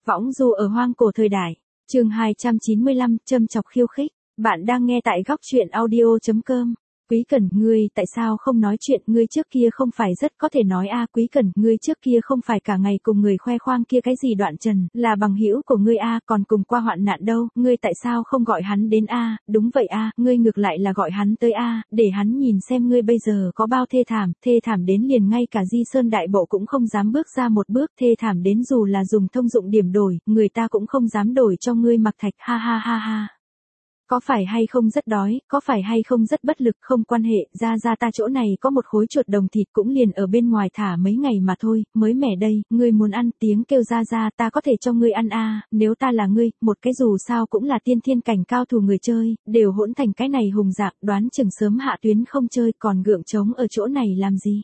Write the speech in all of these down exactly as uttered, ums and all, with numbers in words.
Võng du ở hoang cổ thời đại. Chương hai trăm chín mươi lăm, châm chọc khiêu khích. Bạn đang nghe tại góc truyện audio chấm com. Quý Cẩn, ngươi tại sao không nói chuyện, ngươi trước kia không phải rất có thể nói a à, Quý Cẩn, ngươi trước kia không phải cả ngày cùng người khoe khoang kia cái gì Đoạn Trần, là bằng hữu của ngươi a à, còn cùng qua hoạn nạn đâu, ngươi tại sao không gọi hắn đến a à? Đúng vậy a à, ngươi ngược lại là gọi hắn tới a à, để hắn nhìn xem ngươi bây giờ có bao thê thảm, thê thảm đến liền ngay cả Di Sơn Đại Bộ cũng không dám bước ra một bước, thê thảm đến dù là dùng thông dụng điểm đổi, người ta cũng không dám đổi cho ngươi mặc thạch, ha ha ha ha. Có phải hay không rất đói, có phải hay không rất bất lực, không quan hệ, ra ra ta chỗ này có một khối chuột đồng thịt cũng liền ở bên ngoài thả mấy ngày mà thôi, mới mẻ đây, ngươi muốn ăn, tiếng kêu ra ra ta có thể cho ngươi ăn a à, nếu ta là ngươi, một cái dù sao cũng là tiên thiên cảnh cao thủ người chơi, đều hỗn thành cái này hùng dạng, đoán chừng sớm hạ tuyến không chơi, còn gượng trống ở chỗ này làm gì?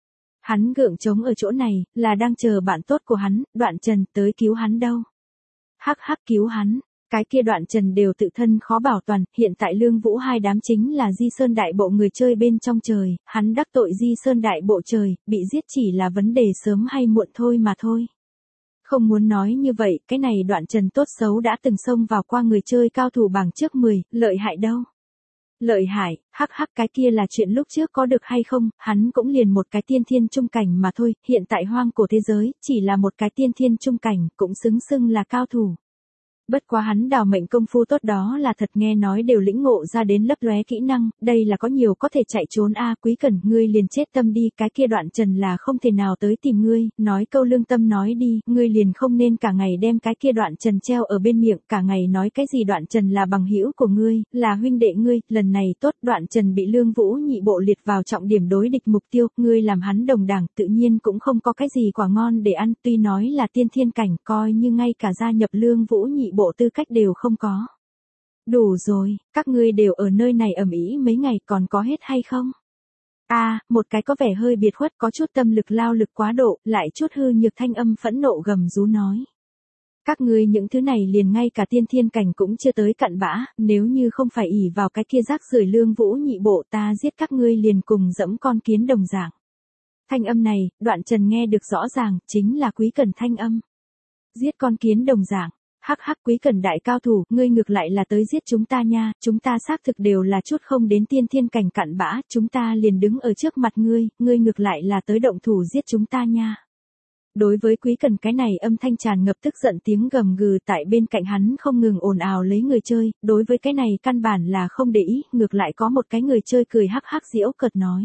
Hắn gượng trống ở chỗ này, là đang chờ bạn tốt của hắn, Đoạn Trần, tới cứu hắn đâu. Hắc hắc cứu hắn. Cái kia Đoạn Trần đều tự thân khó bảo toàn, hiện tại Lương Vũ hai đám chính là Di Sơn Đại Bộ người chơi bên trong trời, hắn đắc tội Di Sơn Đại Bộ trời, bị giết chỉ là vấn đề sớm hay muộn thôi mà thôi. Không muốn nói như vậy, cái này Đoạn Trần tốt xấu đã từng xông vào qua người chơi cao thủ bảng trước mười, lợi hại đâu. Lợi hại, hắc hắc cái kia là chuyện lúc trước có được hay không, hắn cũng liền một cái tiên thiên trung cảnh mà thôi, hiện tại hoang cổ thế giới, chỉ là một cái tiên thiên trung cảnh, cũng xứng xưng là cao thủ. Bất quá hắn đào mệnh công phu tốt đó là thật, nghe nói đều lĩnh ngộ ra đến lấp lóe kỹ năng, đây là có nhiều có thể chạy trốn a à, Quý Cẩn, ngươi liền chết tâm đi, cái kia Đoạn Trần là không thể nào tới tìm ngươi, nói câu lương tâm nói đi, ngươi liền không nên cả ngày đem cái kia Đoạn Trần treo ở bên miệng, cả ngày nói cái gì Đoạn Trần là bằng hữu của ngươi, là huynh đệ ngươi, lần này tốt, Đoạn Trần bị Lương Vũ nhị bộ liệt vào trọng điểm đối địch mục tiêu, ngươi làm hắn đồng đảng, tự nhiên cũng không có cái gì quả ngon để ăn, tuy nói là tiên thiên cảnh, coi như ngay cả gia nhập Lương Vũ nhị bộ tư cách đều không có. Đủ rồi, các ngươi đều ở nơi này ầm ĩ mấy ngày, còn có hết hay không? A, à, một cái có vẻ hơi biệt khuất, có chút tâm lực lao lực quá độ, lại chút hư nhược thanh âm phẫn nộ gầm rú nói. Các ngươi những thứ này liền ngay cả tiên thiên cảnh cũng chưa tới cặn bã, nếu như không phải ỷ vào cái kia rác rưởi Lương Vũ nhị bộ, ta giết các ngươi liền cùng dẫm con kiến đồng dạng. Thanh âm này, Đoạn Trần nghe được rõ ràng, chính là Quý Cẩn thanh âm. Giết con kiến đồng dạng. Hắc hắc Quý Cẩn đại cao thủ, ngươi ngược lại là tới giết chúng ta nha, chúng ta xác thực đều là chút không đến tiên thiên cảnh cặn bã, chúng ta liền đứng ở trước mặt ngươi, ngươi ngược lại là tới động thủ giết chúng ta nha. Đối với Quý Cẩn cái này âm thanh tràn ngập tức giận tiếng gầm gừ tại bên cạnh hắn không ngừng ồn ào lấy người chơi, đối với cái này căn bản là không để ý, ngược lại có một cái người chơi cười hắc hắc giễu cợt nói.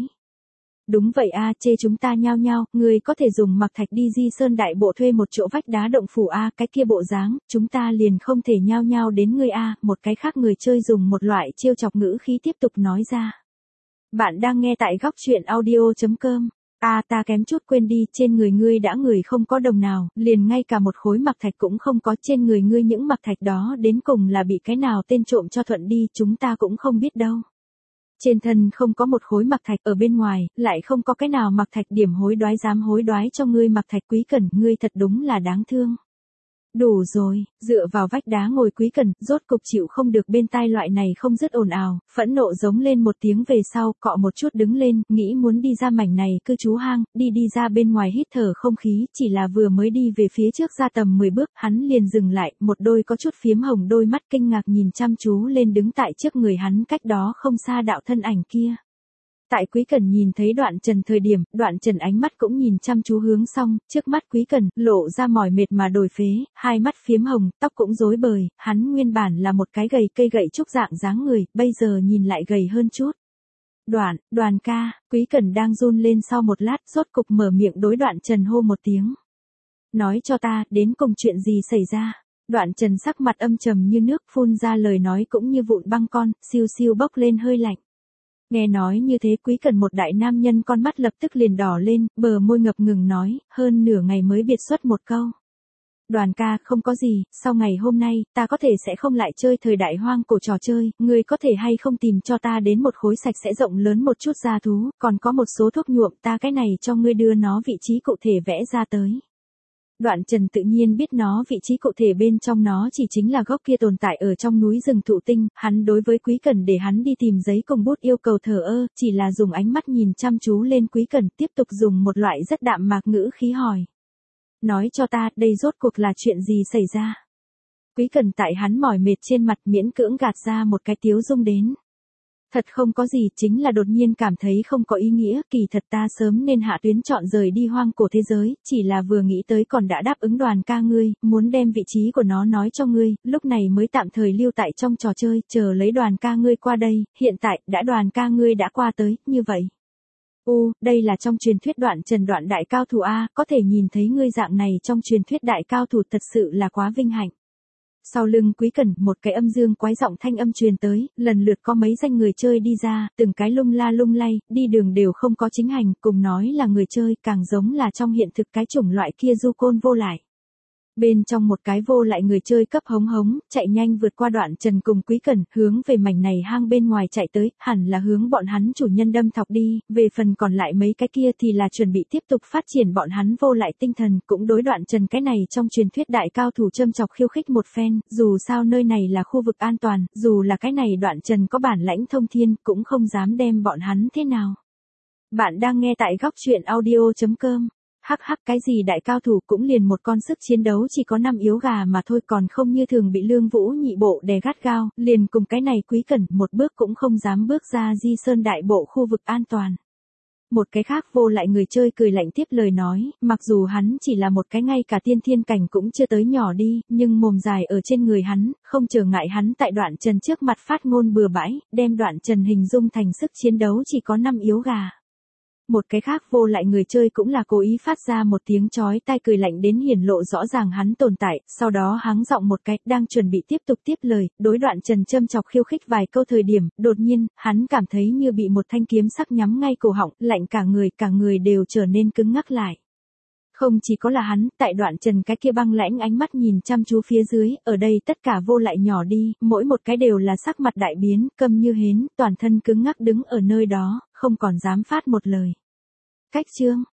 Đúng vậy a, chê chúng ta nhao nhao, người có thể dùng mặc thạch đi Di Sơn Đại Bộ thuê một chỗ vách đá động phủ a, cái kia bộ dáng, chúng ta liền không thể nhao nhao đến ngươi a, một cái khác người chơi dùng một loại trêu chọc ngữ khí tiếp tục nói ra. Bạn đang nghe tại góc truyện audio chấm com. A à, ta kém chút quên đi, trên người ngươi đã người không có đồng nào, liền ngay cả một khối mặc thạch cũng không có, trên người ngươi những mặc thạch đó đến cùng là bị cái nào tên trộm cho thuận đi, chúng ta cũng không biết đâu. Trên thân không có một khối mặc thạch, ở bên ngoài, lại không có cái nào mặc thạch, điểm hối đoái dám hối đoái cho ngươi mặc thạch. Quý Cẩn, ngươi thật đúng là đáng thương. Đủ rồi, dựa vào vách đá ngồi Quý Cẩn, rốt cục chịu không được bên tai loại này không dứt ồn ào, phẫn nộ giống lên một tiếng về sau, cọ một chút đứng lên, nghĩ muốn đi ra mảnh này cư trú hang, đi đi ra bên ngoài hít thở không khí, chỉ là vừa mới đi về phía trước ra tầm mười bước, hắn liền dừng lại, một đôi có chút phiếm hồng đôi mắt kinh ngạc nhìn chăm chú lên đứng tại trước người hắn cách đó không xa đạo thân ảnh kia. Tại Quý Cẩn nhìn thấy Đoạn Trần thời điểm, Đoạn Trần ánh mắt cũng nhìn chăm chú hướng xong, trước mắt Quý Cẩn, lộ ra mỏi mệt mà đổi phế, hai mắt phiếm hồng, tóc cũng rối bời, hắn nguyên bản là một cái gầy cây gậy trúc dạng dáng người, bây giờ nhìn lại gầy hơn chút. Đoạn, Đoàn ca, Quý Cẩn đang run lên sau một lát, rốt cục mở miệng đối Đoạn Trần hô một tiếng. Nói cho ta, đến cùng chuyện gì xảy ra? Đoạn Trần sắc mặt âm trầm như nước, phun ra lời nói cũng như vụn băng con, siêu siêu bốc lên hơi lạnh. Nghe nói như thế Quý Cẩn một đại nam nhân con mắt lập tức liền đỏ lên, bờ môi ngập ngừng nói, hơn nửa ngày mới biệt xuất một câu. Đoàn ca, không có gì, sau ngày hôm nay, ta có thể sẽ không lại chơi thời đại hoang cổ trò chơi, ngươi có thể hay không tìm cho ta đến một khối sạch sẽ rộng lớn một chút gia thú, còn có một số thuốc nhuộm, ta cái này cho ngươi đưa nó vị trí cụ thể vẽ ra tới. Đoạn Trần tự nhiên biết nó vị trí cụ thể bên trong nó chỉ chính là gốc kia tồn tại ở trong núi rừng thụ tinh, hắn đối với Quý Cẩn để hắn đi tìm giấy cùng bút yêu cầu thờ ơ, chỉ là dùng ánh mắt nhìn chăm chú lên Quý Cẩn tiếp tục dùng một loại rất đạm mạc ngữ khí hỏi. nói cho ta, đây rốt cuộc là chuyện gì xảy ra. Quý Cần tại hắn mỏi mệt trên mặt miễn cưỡng gạt ra một cái tiếu dung đến. Thật không có gì, chính là đột nhiên cảm thấy không có ý nghĩa, kỳ thật ta sớm nên hạ tuyến chọn rời đi hoang cổ thế giới, chỉ là vừa nghĩ tới còn đã đáp ứng Đoàn ca ngươi, muốn đem vị trí của nó nói cho ngươi, lúc này mới tạm thời lưu tại trong trò chơi, chờ lấy Đoàn ca ngươi qua đây, hiện tại, đã Đoàn ca ngươi đã qua tới, như vậy. U, đây là trong truyền thuyết Đoạn Trần Đoạn đại cao thủ A, có thể nhìn thấy ngươi dạng này trong truyền thuyết đại cao thủ thật sự là quá vinh hạnh. Sau lưng Quý Cẩn, một cái âm dương quái giọng thanh âm truyền tới, lần lượt có mấy danh người chơi đi ra, từng cái lung la lung lay, đi đường đều không có chính hành, cùng nói là người chơi, càng giống là trong hiện thực cái chủng loại kia du côn vô lại. Bên trong một cái vô lại người chơi cấp hống hống, chạy nhanh vượt qua Đoạn Trần cùng Quý Cẩn, hướng về mảnh này hang bên ngoài chạy tới, hẳn là hướng bọn hắn chủ nhân đâm thọc đi, về phần còn lại mấy cái kia thì là chuẩn bị tiếp tục phát triển bọn hắn vô lại tinh thần, cũng đối Đoạn Trần cái này trong truyền thuyết đại cao thủ châm chọc khiêu khích một phen, dù sao nơi này là khu vực an toàn, dù là cái này Đoạn Trần có bản lãnh thông thiên, cũng không dám đem bọn hắn thế nào. Bạn đang nghe tại góc truyện audio chấm com. Hắc hắc, cái gì đại cao thủ cũng liền một con sức chiến đấu chỉ có năm yếu gà mà thôi, còn không như thường bị Lương Vũ nhị bộ đè gắt gao, liền cùng cái này Quý Cẩn một bước cũng không dám bước ra Di Sơn đại bộ khu vực an toàn. Một cái khác vô lại người chơi cười lạnh tiếp lời nói, mặc dù hắn chỉ là một cái ngay cả tiên thiên cảnh cũng chưa tới nhỏ đi, nhưng mồm dài ở trên người hắn, không trở ngại hắn tại Đoạn Trần trước mặt phát ngôn bừa bãi, đem Đoạn Trần hình dung thành sức chiến đấu chỉ có năm yếu gà. Một cái khác vô lại người chơi cũng là cố ý phát ra một tiếng chói tai cười lạnh đến hiển lộ rõ ràng hắn tồn tại, sau đó hắng giọng một cái, đang chuẩn bị tiếp tục tiếp lời, đối Đoạn Trần châm chọc khiêu khích vài câu thời điểm, đột nhiên, hắn cảm thấy như bị một thanh kiếm sắc nhắm ngay cổ họng, lạnh cả người, cả người đều trở nên cứng ngắc lại. Không chỉ có là hắn, tại Đoạn Trần cái kia băng lãnh ánh mắt nhìn chăm chú phía dưới, ở đây tất cả vô lại nhỏ đi, mỗi một cái đều là sắc mặt đại biến, câm như hến, toàn thân cứng ngắc đứng ở nơi đó, không còn dám phát một lời. Cách chương,